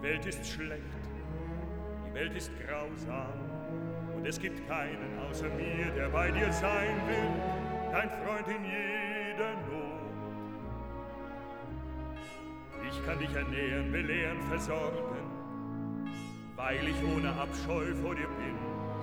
Welt ist schlecht, die Welt ist grausam, und es gibt keinen außer mir, der bei dir sein will, dein Freund in jeder Not. Ich kann dich ernähren, belehren, versorgen, weil ich ohne Abscheu vor dir bin.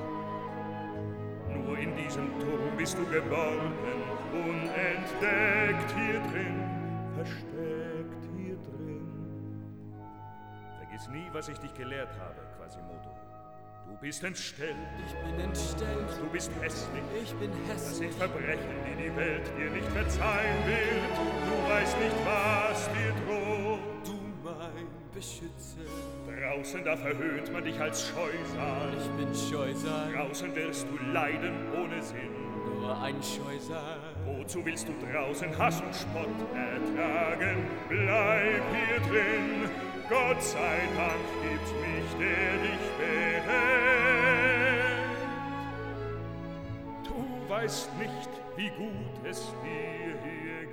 Nur in diesem Turm bist du geborgen, unentdeckt hier drin, versteckt hier drin. Vergiss nie, was ich dich gelehrt habe, Quasimodo. Du bist entstellt. Ich bin entstellt. Du bist hässlich. Ich bin hässlich. Das sind Verbrechen, die die Welt dir nicht verzeihen wird. Du weißt nicht, was dir droht. Du mein Beschützer. Draußen, da verhöhnt man dich als Scheusal. Ich bin Scheusal. Draußen wirst du leiden ohne Sinn. Nur ein Scheusal. Wozu willst du draußen Hass und Spott ertragen? Bleib hier drin. Gott sei Dank gibt's mich, der dich behält. Du weißt nicht, wie gut es dir hier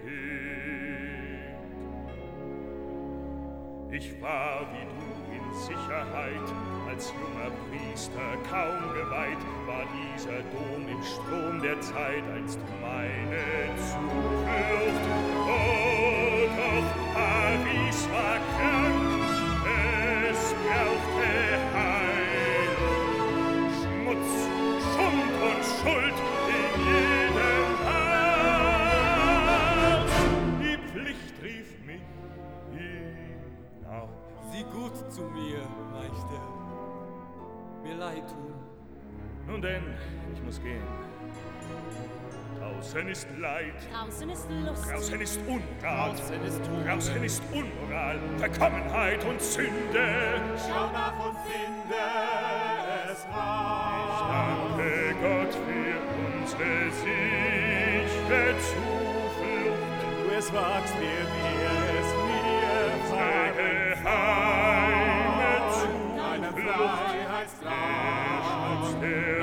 geht. Ich war wie du in Sicherheit, als junger Priester kaum geweiht, war dieser Dom im Strom der Zeit einst meine Zuflucht. Oh, doch Paris war krank, es brauchte Heilung, Schmutz, Schund und Schuld in jedem Haus. Die Pflicht rief mich hinaus. Sieh gut zu mir, Meister. Mir leid tun. Nun denn, ich muss gehen. Draußen ist Leid. Draußen ist Lust. Draußen ist Unrat. Draußen ist Tod. Draußen ist Unmoral, Verkommenheit und Sünde. Schau nach und finde es Ich raus. danke Gott für unsere sichere Zuflucht. Wenn du es wagst, wird es mir Unsere fallen. Heimat Deine Zuflucht. Freiheitstraum. Der